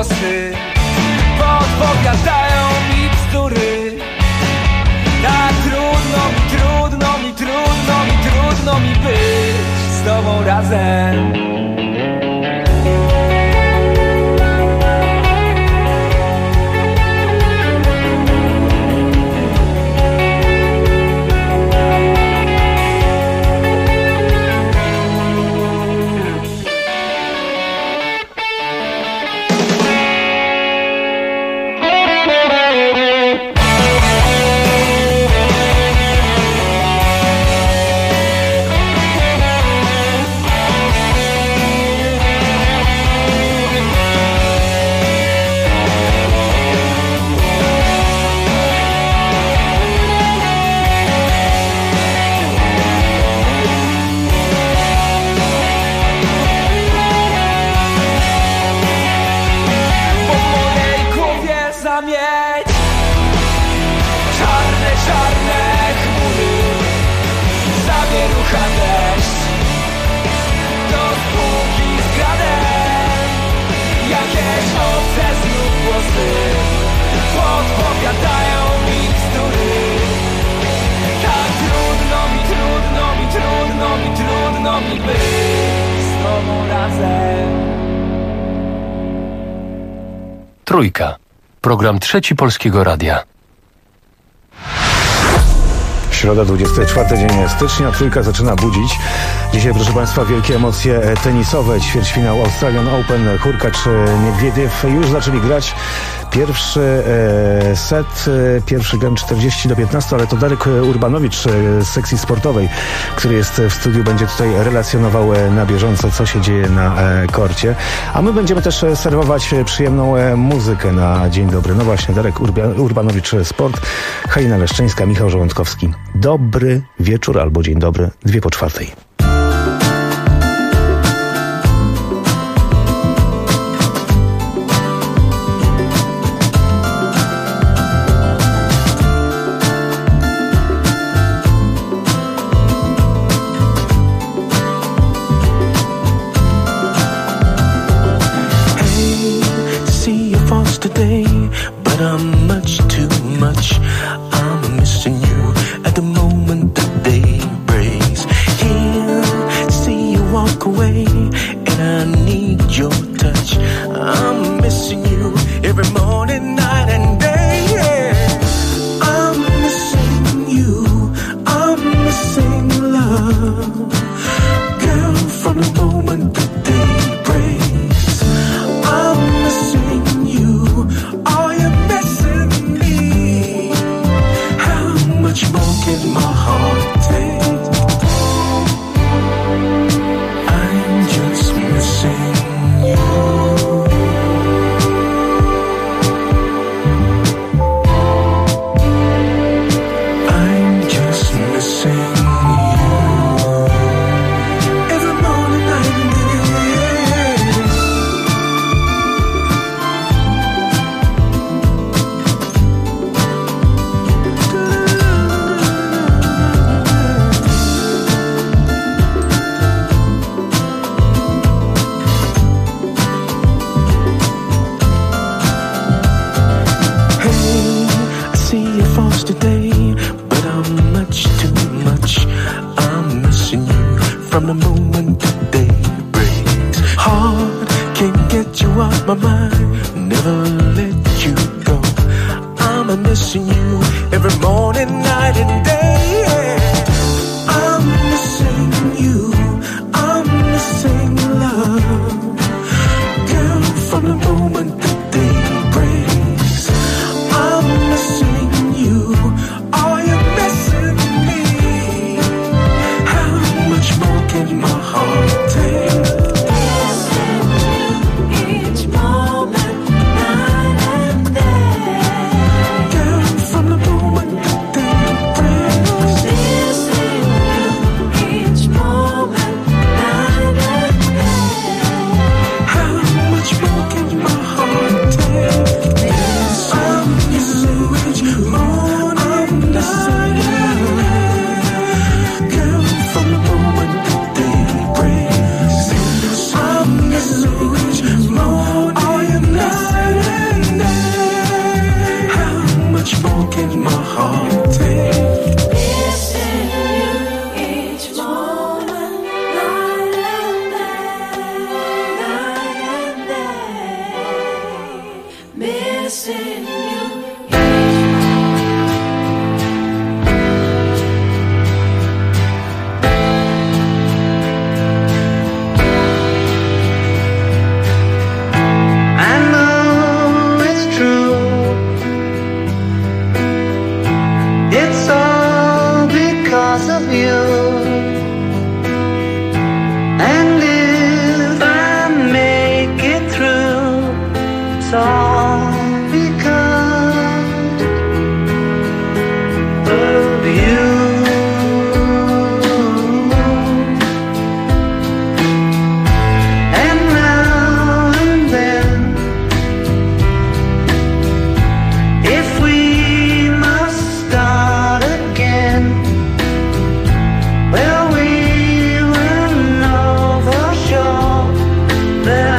głosy, podpowiadają mi bzdury. Tak trudno mi być z tobą razem. Trudno mi być z tobą razem. Trójka. Program Trzeci Polskiego Radia. Środa, 24 dzień stycznia. Trójka zaczyna budzić. Dzisiaj, proszę Państwa, wielkie emocje tenisowe. Ćwierćfinał Australian Open. Hurkacz, Niedwiediew już zaczęli grać. Pierwszy set, pierwszy game 40-15, ale to Darek Urbanowicz z sekcji sportowej, który jest w studiu, będzie tutaj relacjonował na bieżąco, co się dzieje na korcie. A my będziemy też serwować przyjemną muzykę na dzień dobry. No właśnie, Darek Urbanowicz, sport, Halina Leszczyńska, Michał Żołądkowski. Dobry wieczór albo dzień dobry, 3:02. Today, but I'm much too much. I'm missing you at the moment the day breaks. Here, see you walk away, and I need your touch. I'm missing you every morning, night and day. Yeah. I'm missing you. I'm missing love, girl. From the moment the day breaks, I'm missing. Are you missing me? How much more can my heart take? I'm just missing you. I'm just missing you. Every morning, night and day. Today, but I'm much too much. I'm missing you from the moment the day breaks. Heart can't get you off my mind, never let you go. I'm missing you every morning, night and day. I'm missing you. I'm missing love, girl. From the moment the day breaks, I'm missing. Are you missing me? How much more can my heart take? Each moment, night and day. Girl, from It's all because of you. And now and then, if we must start again, well, we will know for sure that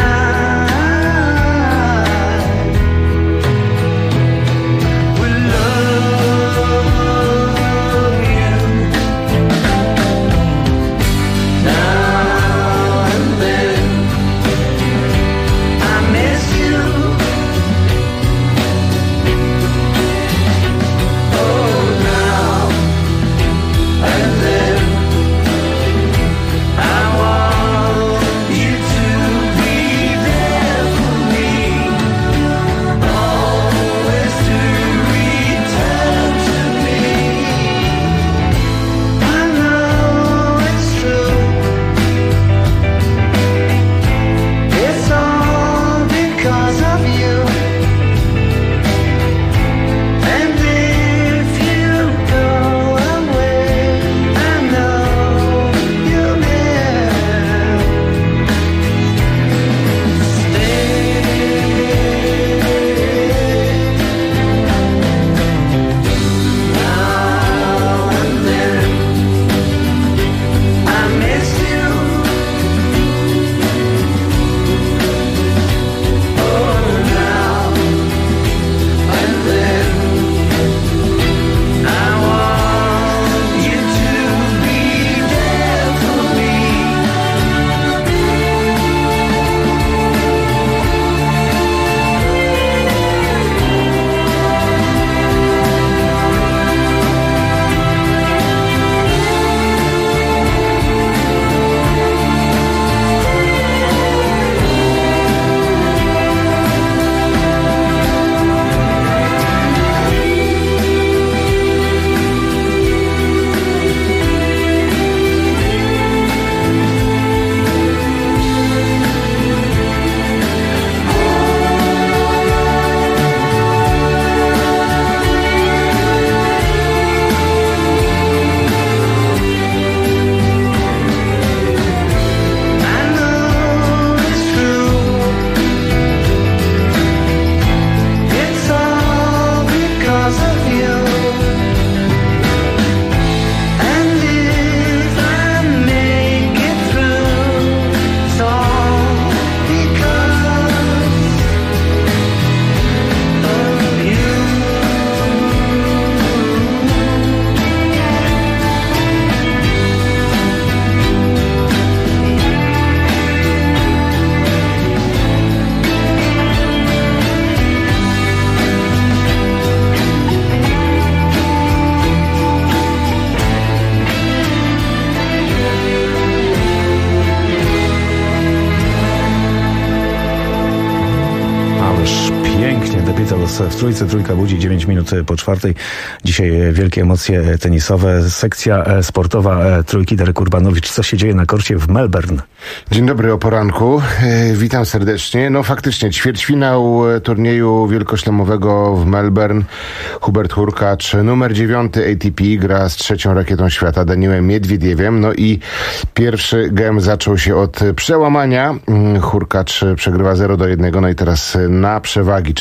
w Trójce. Trójka budzi 9 minut po 4. Dzisiaj wielkie emocje tenisowe. Sekcja sportowa Trójki. Darek Urbanowicz. Co się dzieje na korcie w Melbourne? Dzień dobry o poranku. Witam serdecznie. No faktycznie ćwierćfinał turnieju wielkoszlemowego w Melbourne. Hubert Hurkacz, numer 9 ATP, gra z trzecią rakietą świata Danielem Miedwiediewem. No i pierwszy gem zaczął się od przełamania. Hurkacz przegrywa 0-1. No i teraz na przewagi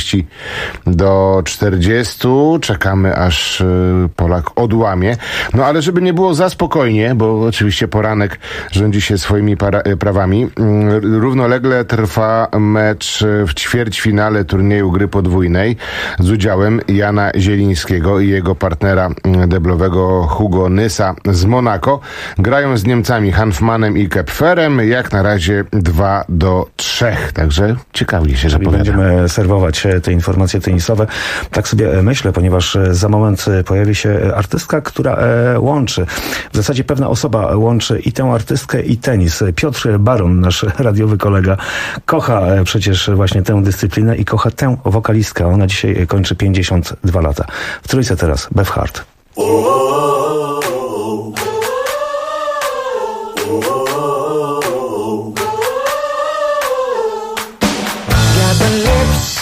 40-40. Czekamy, aż Polak odłamie. No ale żeby nie było za spokojnie, bo oczywiście poranek rządzi się swoimi prawami. Równolegle trwa mecz w ćwierćfinale turnieju gry podwójnej z udziałem Jana Zielińskiego i jego partnera deblowego Hugo Nysa z Monako. Grają z Niemcami Hanfmanem i Kepferem. Jak na razie 2-3. Także ciekawie się zapowiada. Będziemy serwować te informacje tenisowe. Tak sobie myślę, ponieważ za moment pojawi się artystka, która łączy, w zasadzie pewna osoba łączy i tę artystkę, i tenis. Piotr Baron, nasz radiowy kolega, kocha przecież właśnie tę dyscyplinę i kocha tę wokalistkę. Ona dzisiaj kończy 52 lata. W Trójce teraz Bev Hart. Got the lips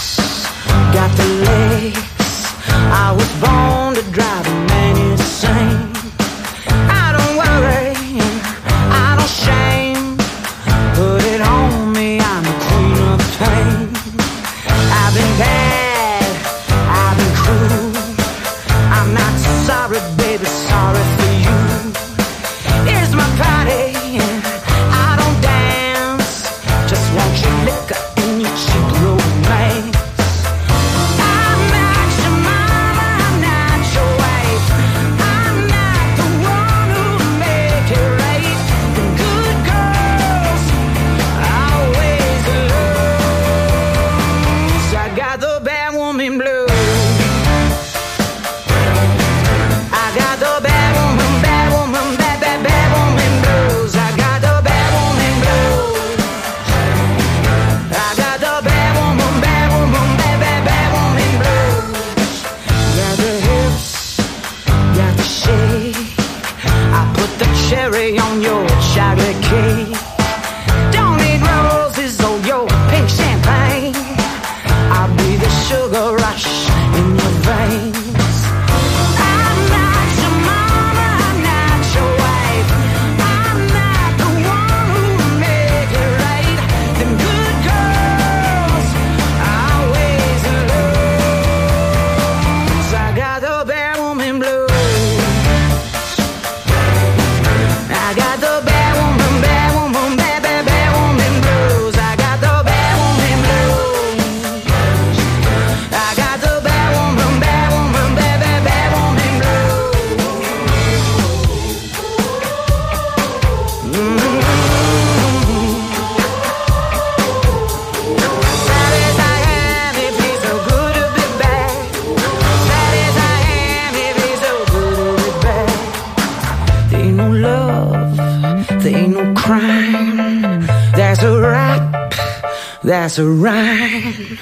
that's right.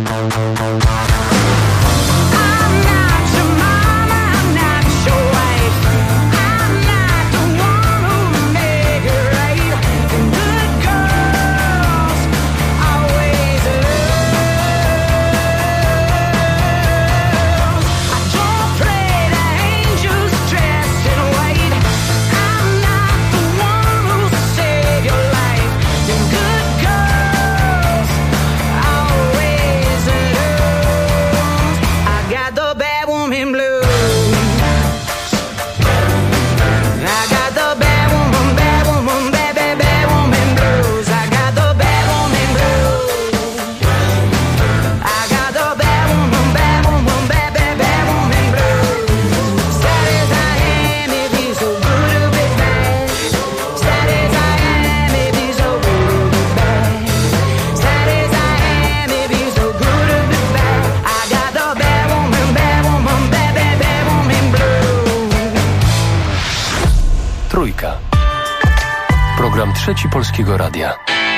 Program Trzeci Polskiego Radia.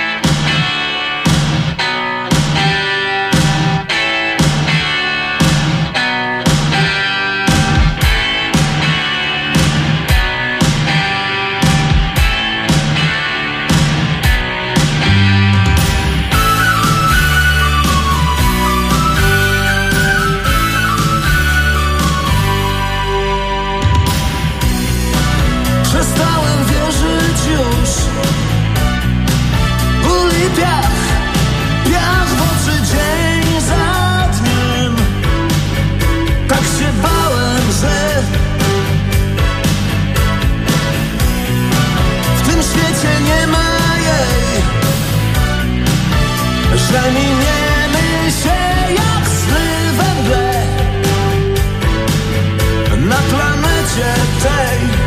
Przestałem wierzyć już. Ból i piach, piach w oczy dzień za dniem. Tak się bałem, że w tym świecie nie ma jej, że miniemy się jak sny we mgle na planecie tej.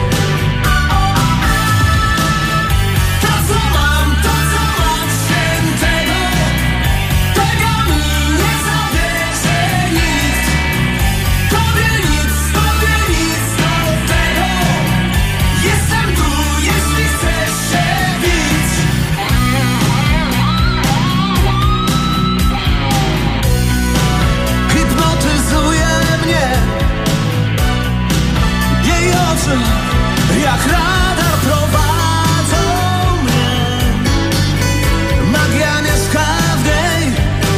Jak radar prowadzą mnie, magia mieszka w niej.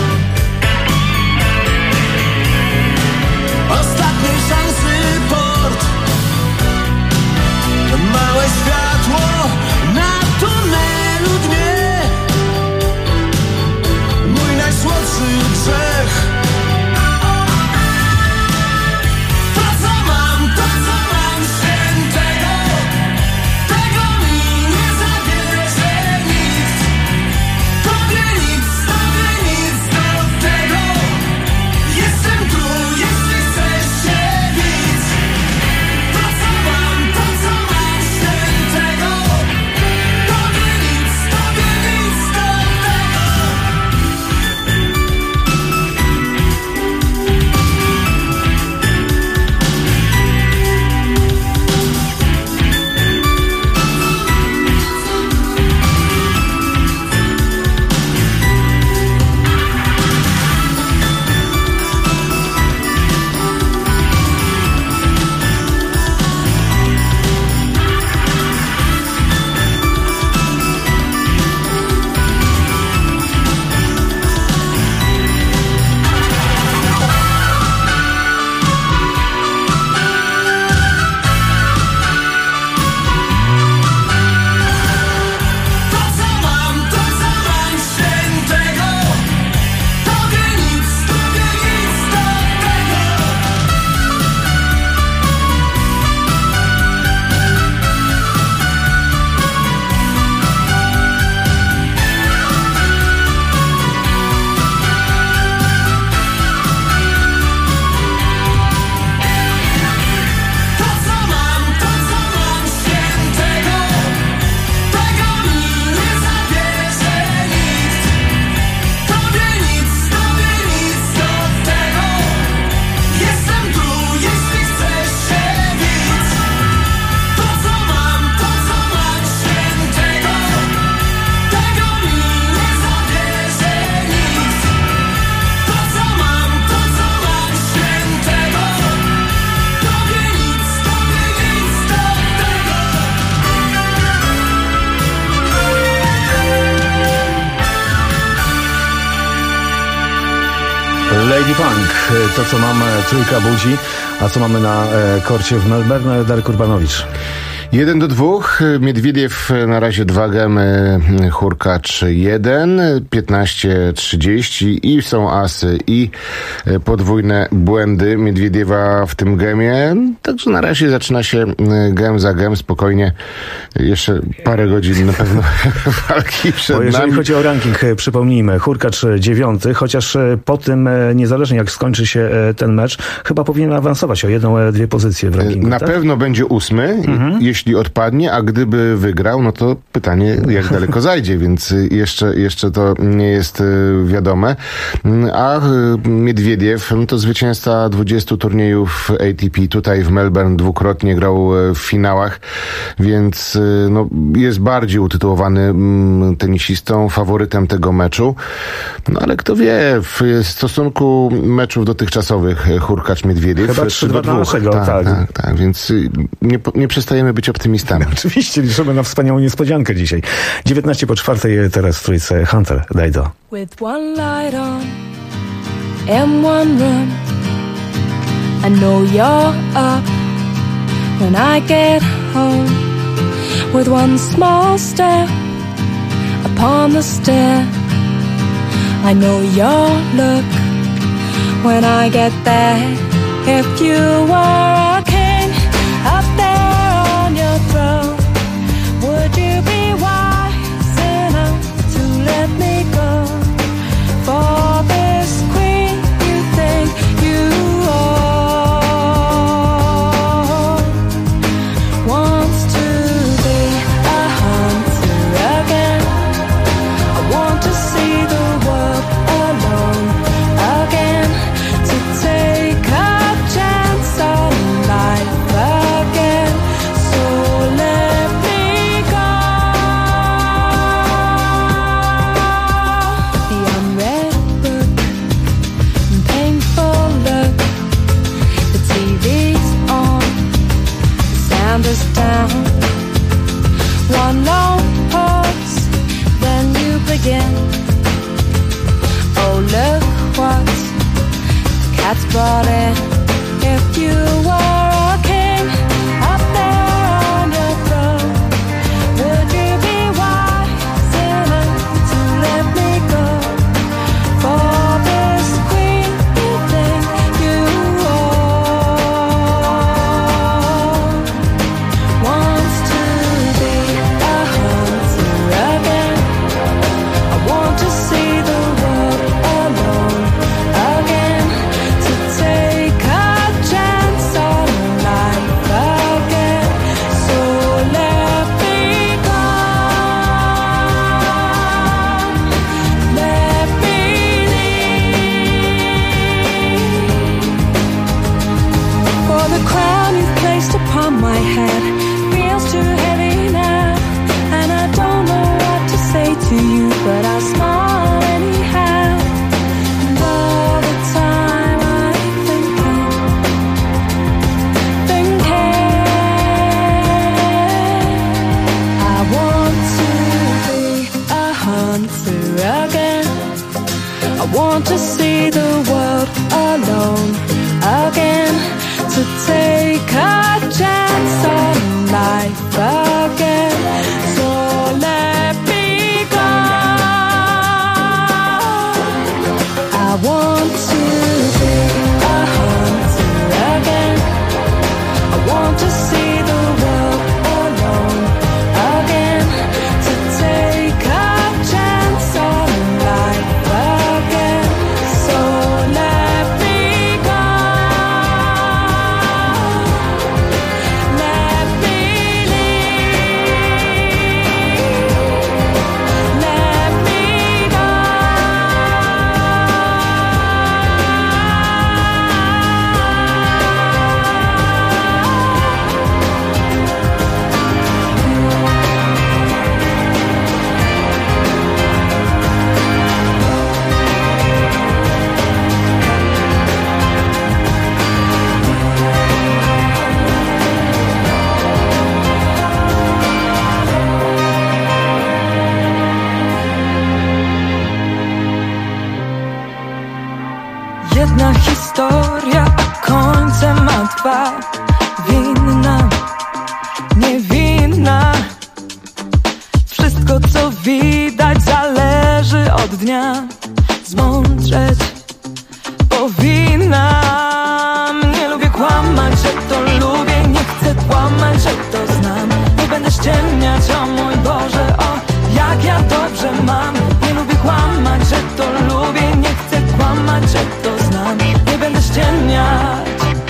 Ostatniej szansy port, małe światło na tunelu dnie. Mój najsłodszy grzech. Lady Punk. To, co mamy, trójka budzi, a co mamy na korcie w Melbourne, Darek Urbanowicz. 1-2, Miedwiediew na razie 2 gemy, Hurkacz 1, 15-30 i są asy i podwójne błędy Miedwiediewa w tym gemie, także na razie zaczyna się gem za gem, spokojnie, jeszcze parę godzin na pewno walki przed nami. Jeżeli chodzi o ranking, przypomnijmy, Hurkacz 9, chociaż po tym, niezależnie jak skończy się ten mecz, chyba powinien awansować o 1-2 pozycje w rankingu. Na pewno będzie 8, jeśli odpadnie, a gdyby wygrał, no to pytanie, jak daleko zajdzie, więc jeszcze to nie jest wiadome. A Miedwiediew, no to zwycięzca 20 turniejów ATP, tutaj w Melbourne dwukrotnie grał w finałach, więc no, jest bardziej utytułowany tenisistą, faworytem tego meczu. No ale kto wie, w stosunku meczów dotychczasowych Hurkacz-Miedwiediew chyba 3-2 dla naszego, tak, więc nie przestajemy być optymistami. Oczywiście, liczymy na wspaniałą niespodziankę dzisiaj. 19:04, teraz w trójce Hunter, daj do. With one light on and one room, I know you're up when I get home. With one small step upon the stair, I know your look when I get there. If you were a king up there on your throne, would you be wise enough to let me go? For this queen you think you own wants to be a hunter again. I want to see the world alone again, to take a chance on life again. So let me go. The unread book and painful look. The TV's on, the sound is down. One long pause, then you begin. Oh, look what the cat's brought in. If you were a king up there on your throne, would you be wise enough to let me go? For this queen you think you own wants to be a hunter again. I want to see the world alone again, to take a chance on life again. So let me go. Let me leave. For the crown you've placed upon my head feels too heavy now, and I don't know what to say to you, but I'll smile anyhow. And all the time I'm thinking, I want to be a hunter again. I want to see the world alone again, to take a chance on life again. So let me go. I want to be a hunter again. I want to see the world alone again, to take a chance on life again. So let me go. Let me leave. jedna historia, a końcem ma dwa. Winna, niewinna. Wszystko co widać zależy od dnia. Zmądrzeć powinnam. Nie lubię kłamać, że to lubię. Nie chcę kłamać, że to znam. Nie będę ściemniać, o mój Boże, o jak ja dobrze mam. Nie lubię kłamać, że to lubię. Nie chcę kłamać, że to znam. Nie będę ściemniać.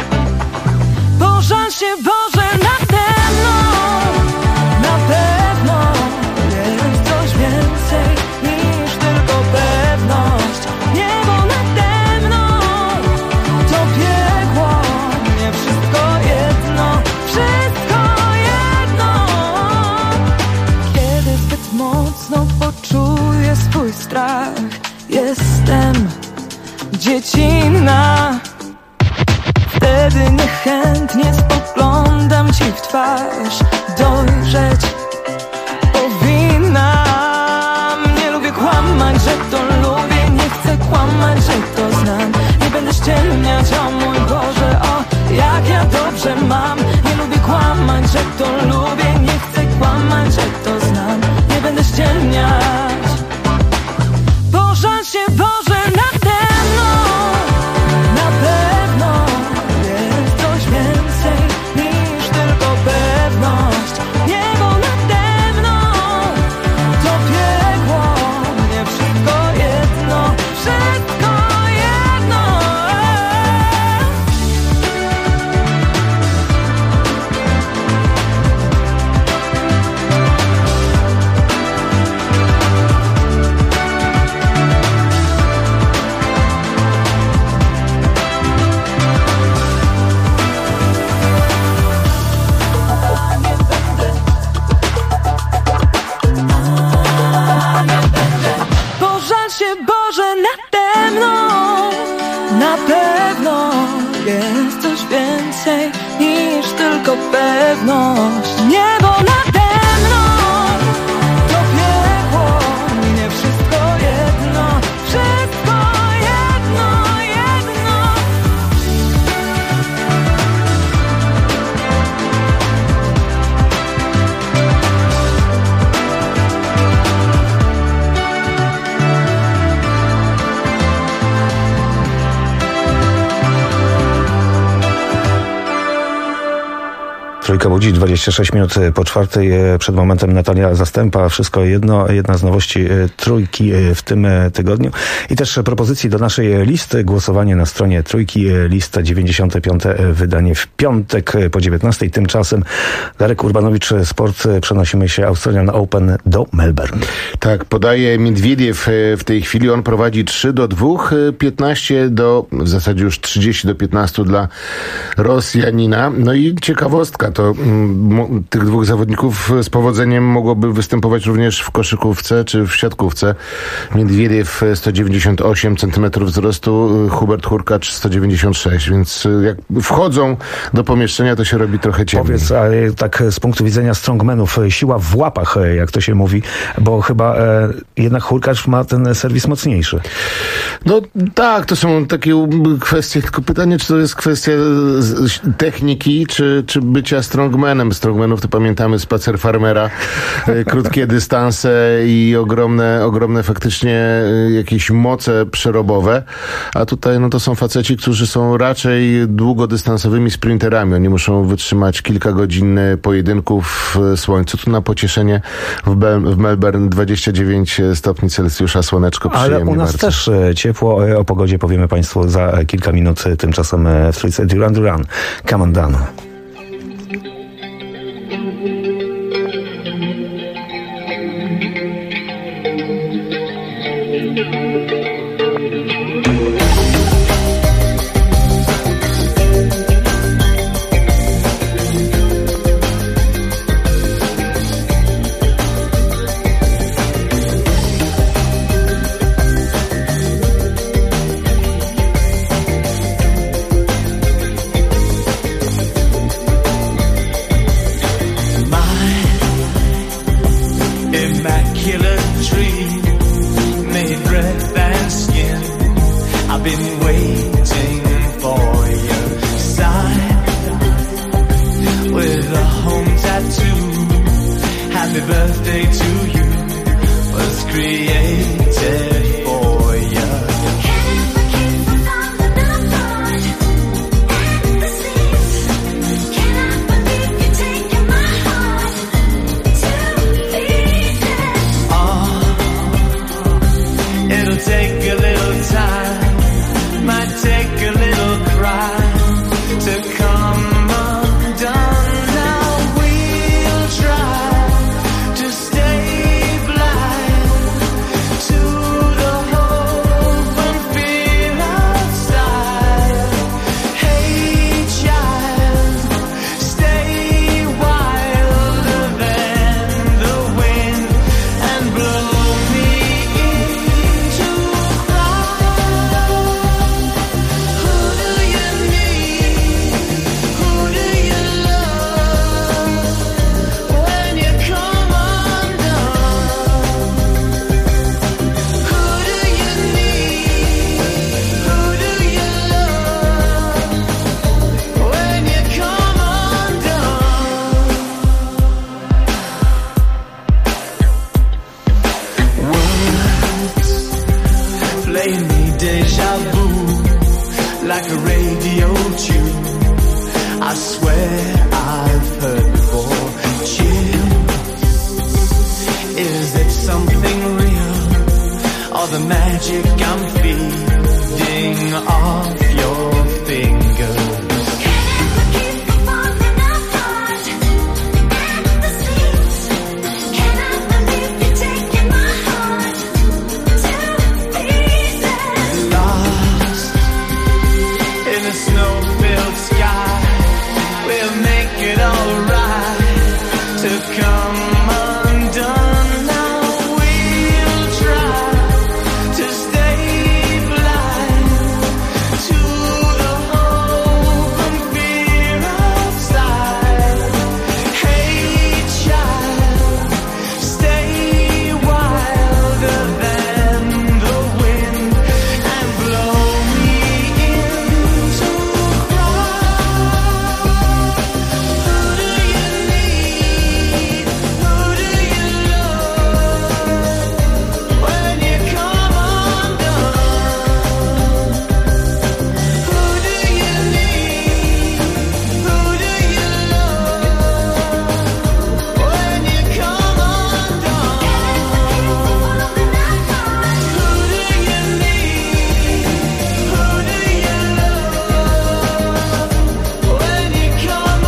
Pożal się Boże nade mną. Na pewno jest coś więcej niż tylko pewność. Niebo nade mną to piekło. Nie wszystko jedno, wszystko jedno. Kiedy zbyt mocno poczuję swój strach, jestem dziecinna. Wtedy niechętnie spoglądam ci w twarz. Dojrzeć powinnam. Nie lubię kłamać, że to lubię. Nie chcę kłamać, że to znam. Nie będę ściemniać, o mój Boże, o jak ja dobrze mam. Nie lubię kłamać, że to lubię. Nie chcę kłamać, że to znam. Nie będę ściemniać. Pożal się Boże nade mną. Na pewno jest coś więcej niż tylko pewność. Niebo nade mną to piekło. Nie wszystko jedno, wszystko jedno. Pożal się Boże nade mną. Na pewno jest coś więcej niż tylko pewność. Niebo nade mną to piekło. Nie wszystko jedno, wszystko jedno, jedno. Trójka budzi, 26 minut po czwartej. Przed momentem Natalia Zastępa. Wszystko jedno, jedna z nowości Trójki w tym tygodniu. I też propozycji do naszej listy. Głosowanie na stronie Trójki. Lista 95. Wydanie w piątek po 19. Tymczasem Darek Urbanowicz, sport. Przenosimy się Australian Open do Melbourne. Tak, podaje Miedwiediew w tej chwili. On prowadzi 3-2, 15 do, w zasadzie już 30-15 dla Rosjanina. No i ciekawostka, to tych dwóch zawodników z powodzeniem mogłoby występować również w koszykówce czy w siatkówce. Miedwiediew 198 cm wzrostu, Hubert Hurkacz 196, więc jak wchodzą do pomieszczenia, to się robi trochę ciemniej. Powiedz, a tak z punktu widzenia strongmanów, siła w łapach, jak to się mówi, bo chyba jednak Hurkacz ma ten serwis mocniejszy. No tak, to są takie kwestie, tylko pytanie, czy to jest kwestia techniki, czy bycia strongmanem. Strongmanów to pamiętamy Spacer Farmera, krótkie dystanse i ogromne faktycznie jakieś moce przerobowe, a tutaj no to są faceci, którzy są raczej długodystansowymi sprinterami. Oni muszą wytrzymać kilka godzin pojedynków w słońcu. Tu na pocieszenie w Melbourne 29 stopni Celsjusza, słoneczko, przyjemnie. Ale u nas bardzo. też ciepło. O pogodzie powiemy Państwu za kilka minut. Tymczasem w trójce Duran Duran. Come on down. I've been waiting Happy birthday to you was created for you. It'll take a little time, might take a little cry to come undone. Now we'll try to stay blind to the hope and fear outside. Hey child, stay wilder than the wind and blow me into cloud. Who do you need? Who do you love when you come undone? Who do you need? Who do you love when you come undone? Words play me deja vu like a radio tune. I swear I've heard before. Chills, is it something real or the magic I'm feeding off your fingers? Lost in a snow-filled sky, we'll make it alright to come undone. Now we'll try to stay blind to the hope and fear outside. Hey child, stay wilder than the wind and blow me into cloud. Who do you need? Who do you love when you come undone? Who do you need? Who do you love when you come undone? Who do you need? Who do you love when you come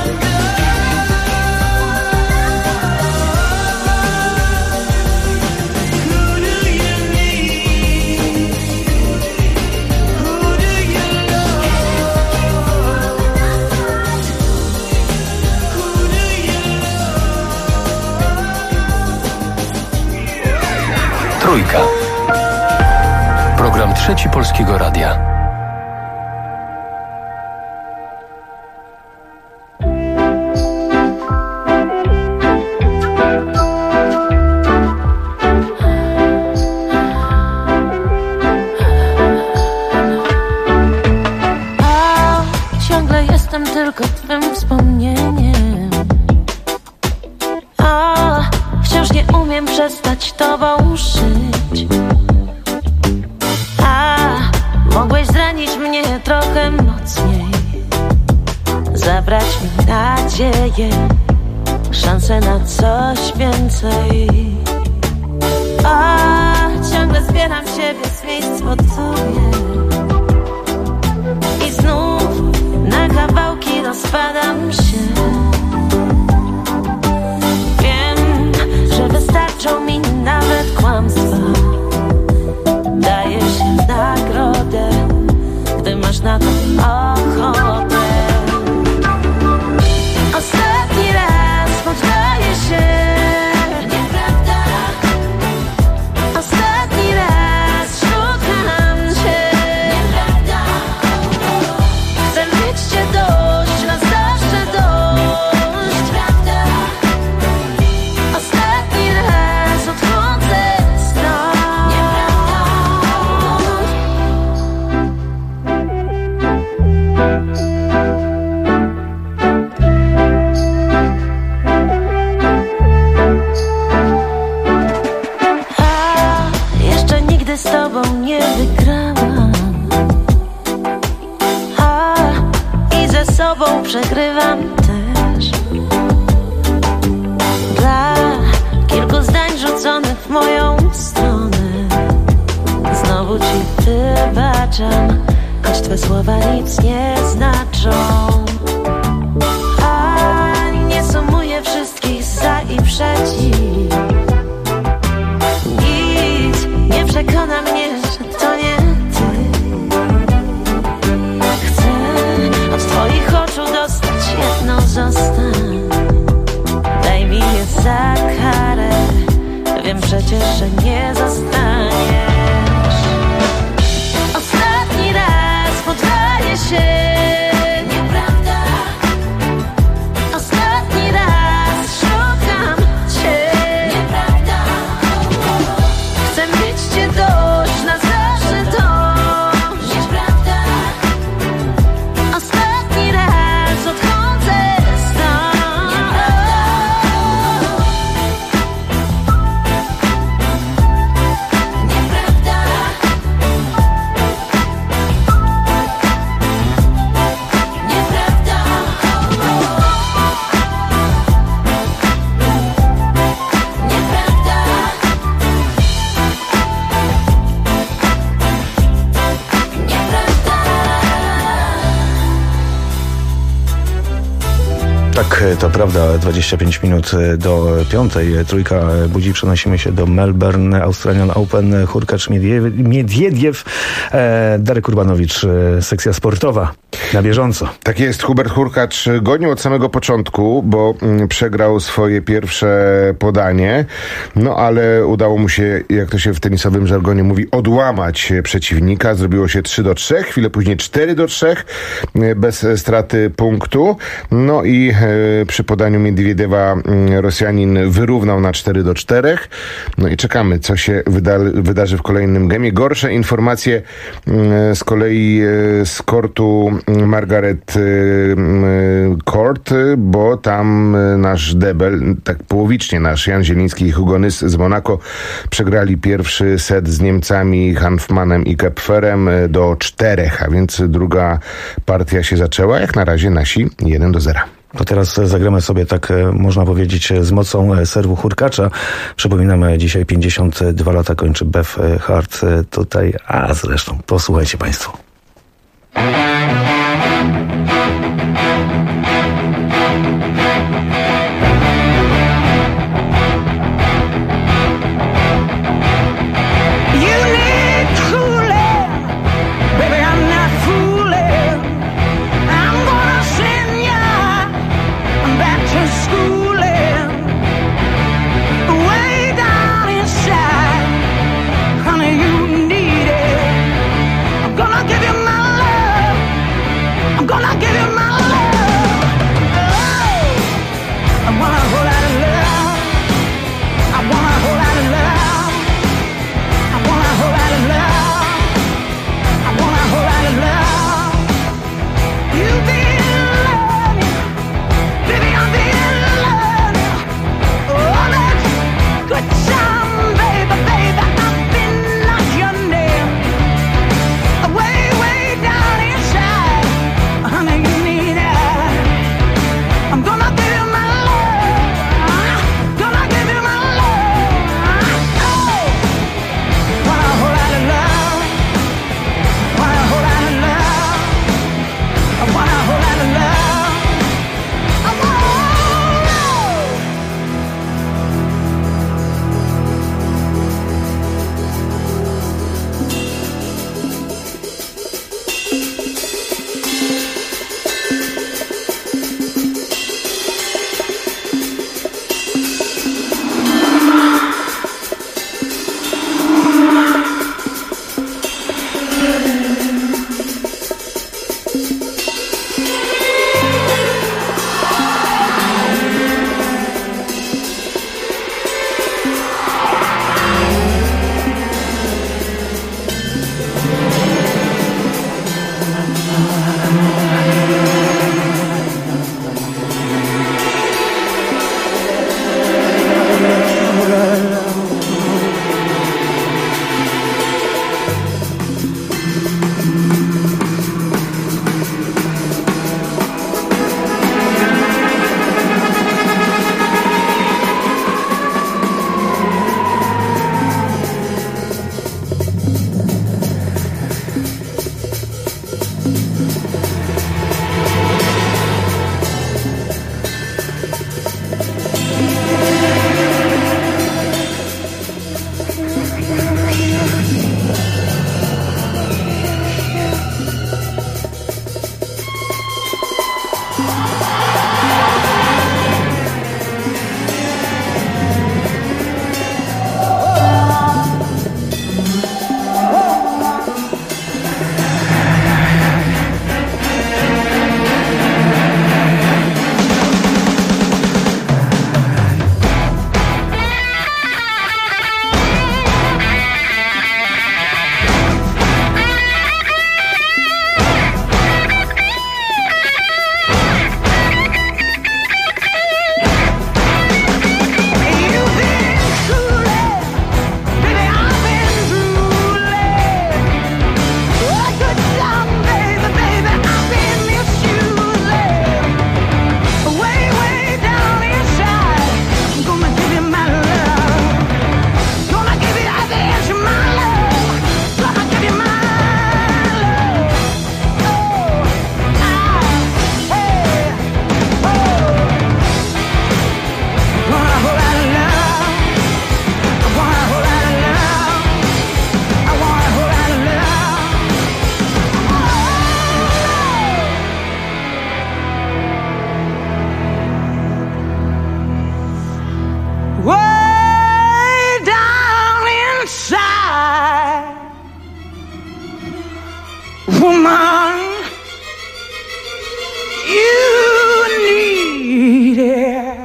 Trójka. Program Trzeci Polskiego Radia. Ciągle jestem tylko twym wspomnieniem. Wciąż nie umiem przestać tobą żyć. Mogłeś zranić mnie trochę mocniej, zabrać mi nadzieję, szansę na coś więcej. Ciągle zbieram siebie z miejsc pod sobie i znów na kawałki rozpadam się. Wiem, że wystarczą mi nawet kłamstwa. Daję się w nagrodę, gdy masz na to ochotę. Ostatni raz poddaję się. Nieprawda. Ostatni raz szukam nie wygrałam, i ze sobą przegrywam też. Dla kilku zdań rzuconych w moją stronę znowu ci wybaczam, choć twe słowa nic nie znaczą. Nie sumuję wszystkich za i przeciw. Nic nie przekona mnie, że to nie ty. Chcę od twoich oczu dostać jedno zostań. Daj mi je za karę, wiem przecież, że nie zostaniesz. Ostatni raz poddaję się. Nieprawda. Ostatni raz szukam cię. Nieprawda. Chcę mieć cię dość, na zawsze dość. Nieprawda. Ostatni raz odchodzę stąd. Nieprawda. Tak, to prawda, 25 minut do 5. Trójka budzi, przenosimy się do Melbourne, Australian Open, Hurkacz Miedwiediew, Darek Urbanowicz, sekcja sportowa na bieżąco. Tak jest, Hubert Hurkacz gonił od samego początku, bo przegrał swoje pierwsze podanie, no ale udało mu się, jak to się w tenisowym żargonie mówi, odłamać przeciwnika. Zrobiło się 3-3, chwilę później 4-3, bez straty punktu. No i przy podaniu Miedwiediewa Rosjanin wyrównał na 4-4. No i czekamy, co się wydarzy w kolejnym gemie. Gorsze informacje z kolei z kortu Margaret Court, bo tam nasz debel, tak połowicznie nasz Jan Zieliński i Hugo Nys z Monako przegrali pierwszy set z Niemcami Hanfmanem i Kepferem do 4, a więc druga partia się zaczęła. Jak na razie nasi 1-0. To teraz zagramy sobie, tak można powiedzieć, z mocą serwu Hurkacza. Przypominamy, dzisiaj 52 lata kończy Bev Hart tutaj, a zresztą posłuchajcie państwo. Gonna give you woman, you need it.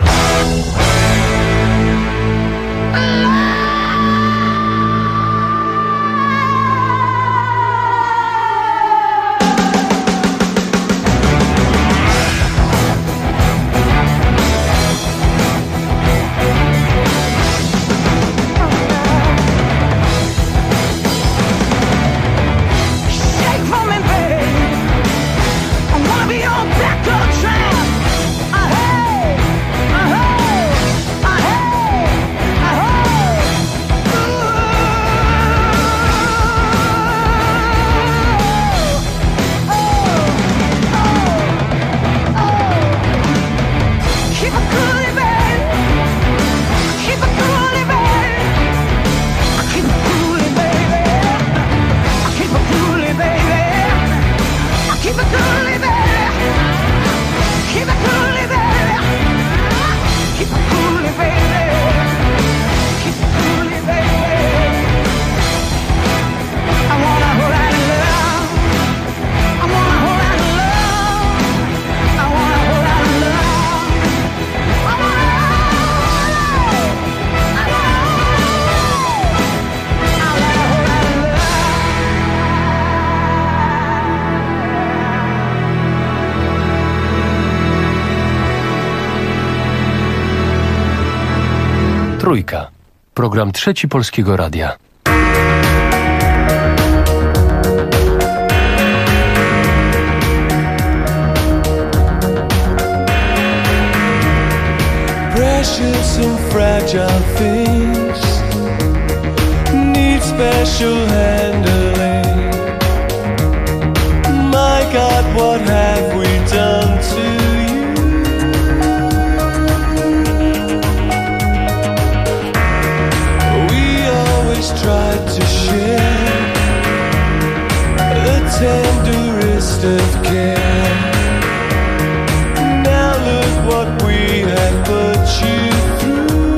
Shake for me, babe. I wanna be on back on track. Hey, hey, keep it coolin', babe. Keep it coolin', babe. Keep it coolin', baby. Keep it coolin', baby. Keep it coolin', baby. Keep it coolin', baby. Keep it coolin', baby. Keep it coolin', baby. I want a whole lot of love. I want a whole lot of love. I want a whole lot of love. I want a whole lot of love. Trójka. Program Trzeci Polskiego Radia. Precious and fragile things need special handling. My God, what have we done to you? We always tried to share the tenderest of care. Now look what we have put you through.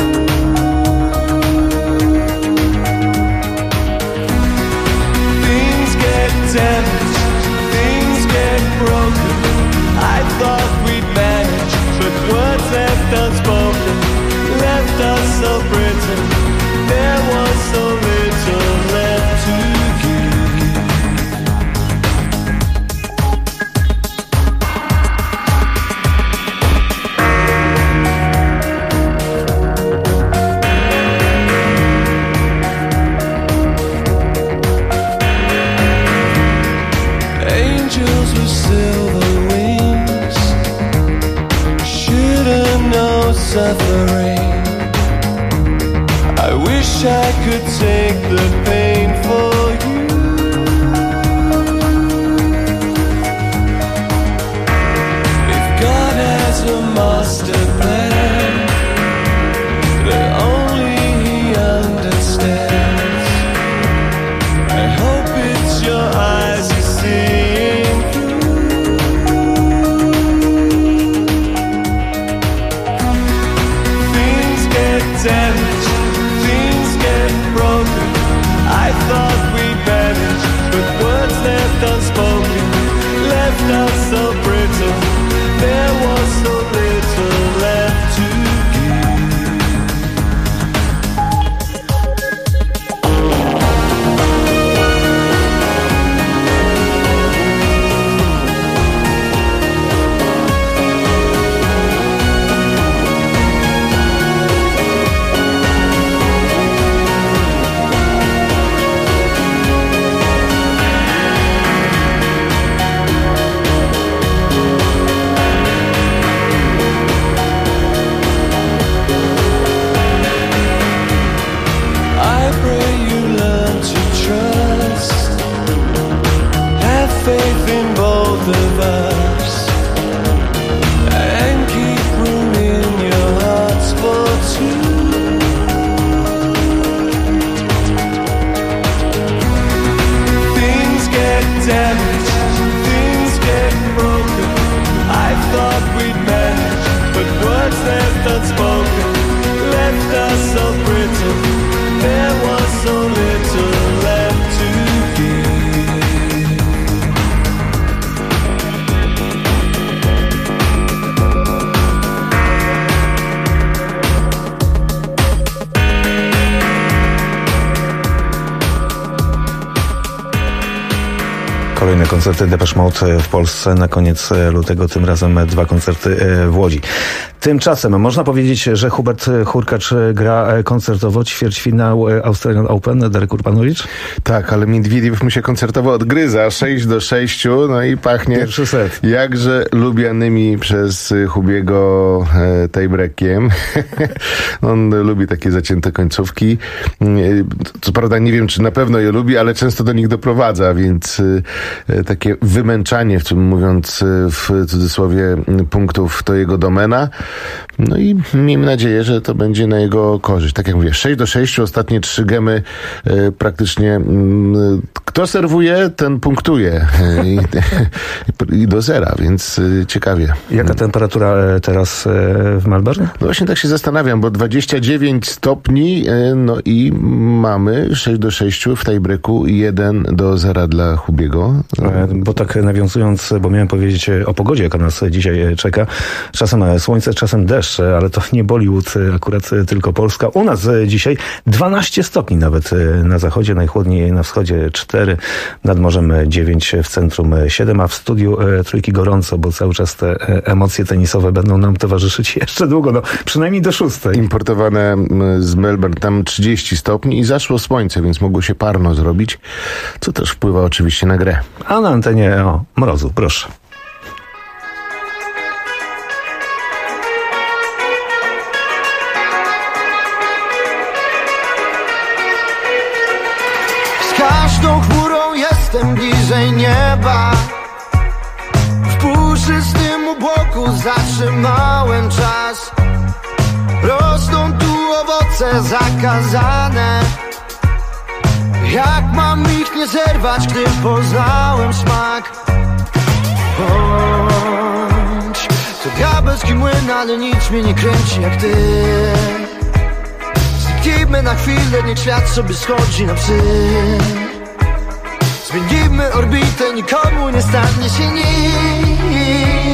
Things get damaged, things get broken. I thought we'd manage, but words left unspoken left us so brittle. There was so little left to give. Angels with silver wings shouldn't know suffering. I wish I could take the pain for you. If God has a master plan that only He understands, I hope it's your eyes He's seeing through. Things get damaged, things get broken. I thought we'd manage, but words left unspoken left us so brittle. There was so little left to give. I pray you learn to trust, have faith in both of us, and keep room in your hearts for two. Things get damaged, things get broken. I thought we'd manage, but words left unspoken left us so brittle. There was so little left to give. Kolejne koncerty Depeche Mode w Polsce na koniec lutego, tym razem 2 koncerty w Łodzi. Tymczasem można powiedzieć, że Hubert Hurkacz gra koncertowo ćwierćfinał Australian Open. Darek Urbanowicz? Tak, ale Miedwiediew mu się koncertowo odgryza 6-6, no i pachnie Pierwszy set. jakże lubianymi przez Hubiego tiebreakiem. On lubi takie zacięte końcówki. Co prawda nie wiem, czy na pewno je lubi, ale często do nich doprowadza, więc takie wymęczanie, w czym mówiąc w cudzysłowie punktów, to jego domena. No i miejmy nadzieję, że to będzie na jego korzyść. Tak jak mówię, 6-6, ostatnie 3 gemy praktycznie kto serwuje, ten punktuje i do zera, więc ciekawie. Jaka temperatura teraz w Melbourne? No właśnie tak się zastanawiam, bo 29 stopni, no i mamy 6-6 w tiebreaku, 1-0 dla Hubiego. Bo tak nawiązując, bo miałem powiedzieć o pogodzie, jaka nas dzisiaj czeka. Czasem słońce, czasem deszcz, ale to nie Bollywood, akurat tylko Polska. U nas dzisiaj 12 stopni nawet na zachodzie, najchłodniej na wschodzie 4, nad morzem 9, w centrum 7, a w studiu Trójki gorąco, bo cały czas te emocje tenisowe będą nam towarzyszyć jeszcze długo, no przynajmniej do 6. Importowane z Melbourne, tam 30 stopni i zaszło słońce, więc mogło się parno zrobić, co też wpływa oczywiście na grę. A na antenie mrozu, proszę. Z każdą chmurą jestem bliżej nieba. W puszystym obłoku zatrzymałem czas. Rosną tu owoce zakazane. Jak mam ich nie zerwać, gdy poznałem smak? Bądź to diabelski młyn, ale nic mnie nie kręci jak ty. Zniknijmy na chwilę, niech świat sobie schodzi na psy. Zmienimy orbitę, nikomu nie stanie się nic.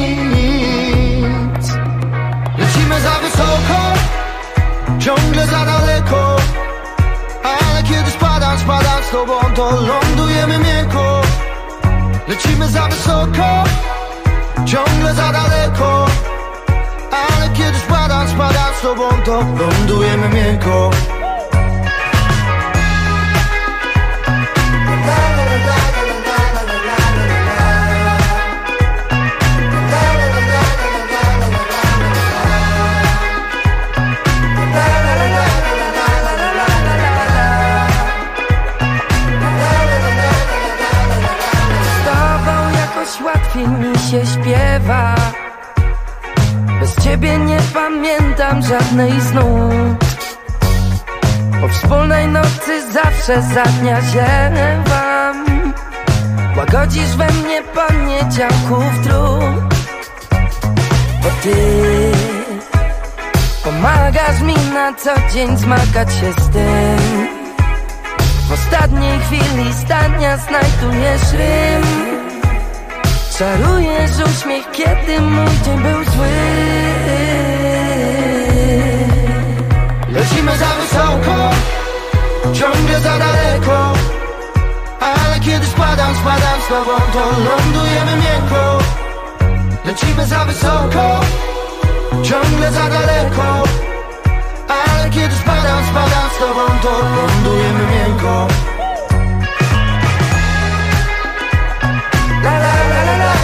Lecimy za wysoko, ciągle za daleko. Ale kiedy spadam z tobą, to lądujemy miękko. Lecimy za wysoko, ciągle za daleko. Ale kiedy spadam z tobą, to lądujemy miękko. Łatwiej mi się śpiewa. Bez ciebie nie pamiętam żadnej z nut. Po wspólnej nocy zawsze za dnia ziewam. Łagodzisz we mnie poniedziałków trud. Bo ty pomagasz mi na co dzień zmagać się z tym. W ostatniej chwili zdania znajdujesz rym. Czarujesz uśmiech, kiedy mój dzień był zły. Lecimy za wysoko, ciągle za daleko. Ale kiedy spadam z tobą, to lądujemy miękko. Lecimy za wysoko, ciągle za daleko. Ale kiedy spadam z tobą, to lądujemy miękko. La la la la la.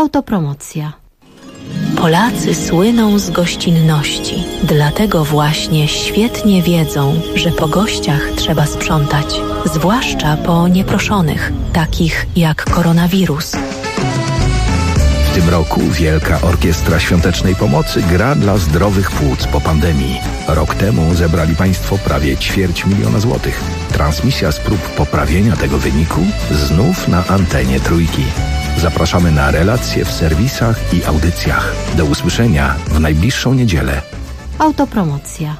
Autopromocja. Polacy słyną z gościnności, dlatego właśnie świetnie wiedzą, że po gościach trzeba sprzątać, zwłaszcza po nieproszonych, takich jak koronawirus. W tym roku Wielka Orkiestra Świątecznej Pomocy gra dla zdrowych płuc po pandemii. Rok temu zebrali Państwo prawie 250 000 złotych. Transmisja z prób poprawienia tego wyniku znów na antenie Trójki. Zapraszamy na relacje w serwisach i audycjach. Do usłyszenia w najbliższą niedzielę. Autopromocja.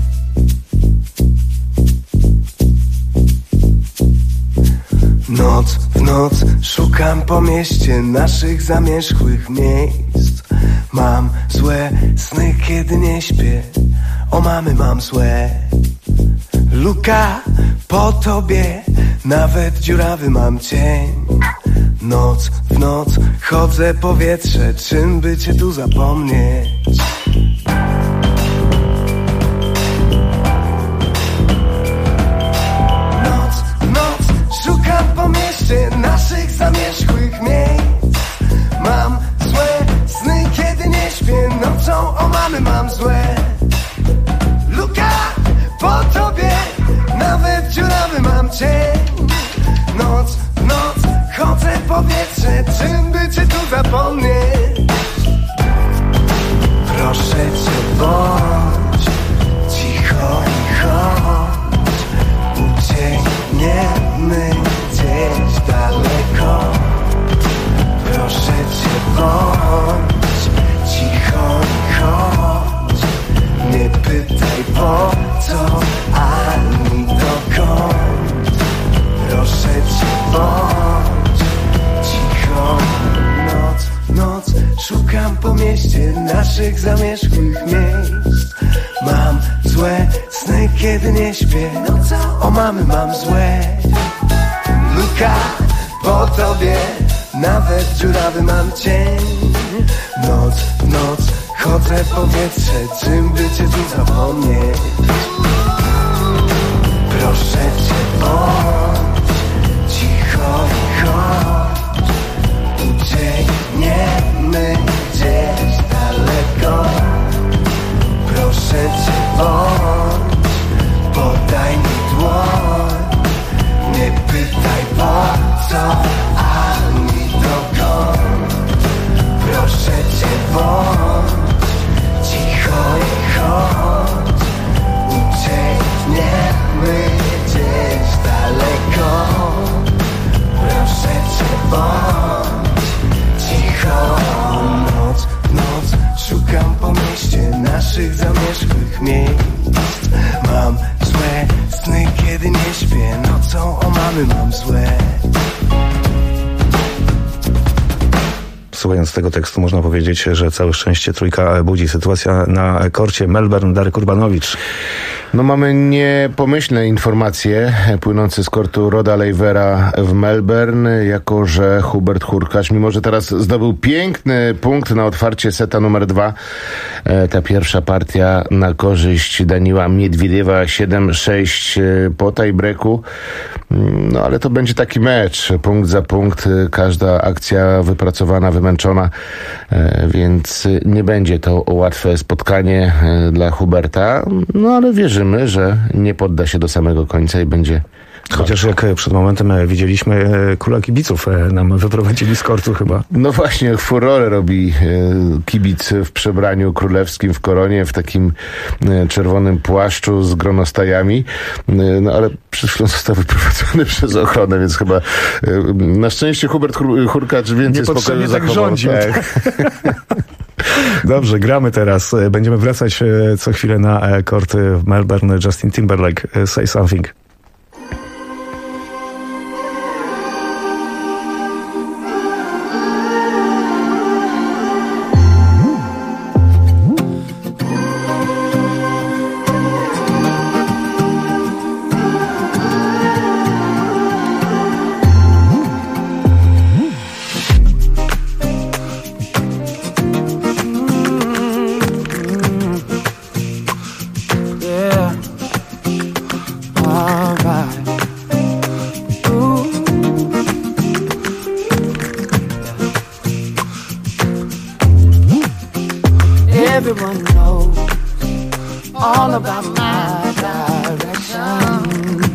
Noc w noc szukam po mieście naszych zamierzchłych miejsc. Mam złe sny, kiedy nie śpię. O mamy mam złe. Luka po tobie, nawet dziurawy mam cień. Noc w noc chodzę powietrze, czym by cię tu zapomnieć? Noc w noc szukam po mieście naszych zamierzchłych miejsc. Mam złe sny, kiedy nie śpię. Nocą o mamy mam złe. Luka po tobie, nawet dziurawy mam cień. Noc w noc chodzę powietrze, czym by cię tu zapomnieć? Proszę cię, bądź cicho i chodź. Uciekniemy gdzieś daleko. Proszę cię, bądź cicho i chodź. Nie pytaj po co, ani dokąd. Proszę cię, bądź cicho. Noc w noc szukam po mieście naszych zamierzchłych miejsc. Mam złe sny, kiedy nie śpię. O mamy mam złe. Luka po tobie, nawet dziurawy mam cień. Noc w noc chodzę powietrze, czym by cię tu zapomnieć? Proszę cię, bądź cicho i chodź. Uciekniemy gdzieś daleko. Proszę cię, bądź, podaj mi dłoń. Nie pytaj po co, ani dokąd. Proszę cię, bądź cicho i chodź. Uciekniemy gdzieś daleko. Proszę cię, bądź cicho. Noc w noc szukam po mieście naszych zamierzchłych miejsc. Mam złe sny, kiedy nie śpię. Nocą o mamy mam złe. Słuchając tego tekstu można powiedzieć, że całe szczęście Trójka budzi. Sytuacja na korcie Melbourne, Darek Urbanowicz. No mamy niepomyślne informacje płynące z kortu Roda Lejwera w Melbourne, jako że Hubert Hurkacz, mimo że teraz zdobył piękny punkt na otwarcie seta numer 2, ta pierwsza partia na korzyść Daniła Miedwiediewa 7-6 po tiebreaku. No ale to będzie taki mecz, punkt za punkt, każda akcja wypracowana, wymęczona, więc nie będzie to łatwe spotkanie dla Huberta, no ale wierzymy, że nie podda się do samego końca i będzie... Chociaż jak przed momentem widzieliśmy, króla kibiców nam wyprowadzili z kortu chyba. No właśnie, furorę robi kibic w przebraniu królewskim, w koronie, w takim czerwonym płaszczu z gronostajami, no ale przed chwilą został wyprowadzony przez ochronę, więc chyba na szczęście Hubert Hurkacz więcej spokoju zachował. Tak rządził. Tak. Dobrze, gramy teraz. Będziemy wracać co chwilę na korty w Melbourne. Justin Timberlake, Say Something. Everyone knows all about my direction.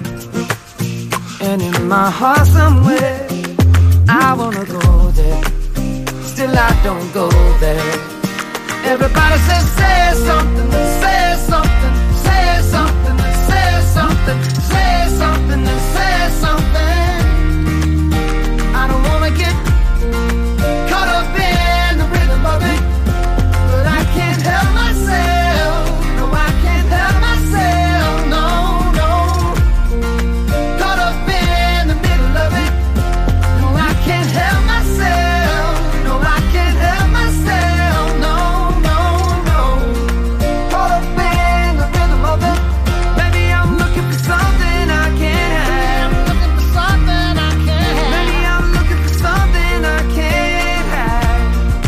And in my heart somewhere, I wanna go there. Still I don't go there. Everybody says, say something, say something, say something, say something, say something, say something. I don't wanna get caught up in the rhythm of it, but I can't help myself. No, I can't help myself. No, no. Caught up in the middle of it. No, I can't help myself. No, I can't help myself. No, no, no. Caught up in the rhythm of it. Maybe I'm looking for something I can't have. Looking for something I can't have. Maybe I'm looking for something I can't have.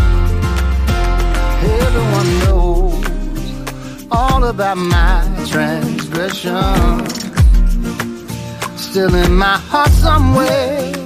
Everyone knows all about my transgression. Still in my heart somewhere,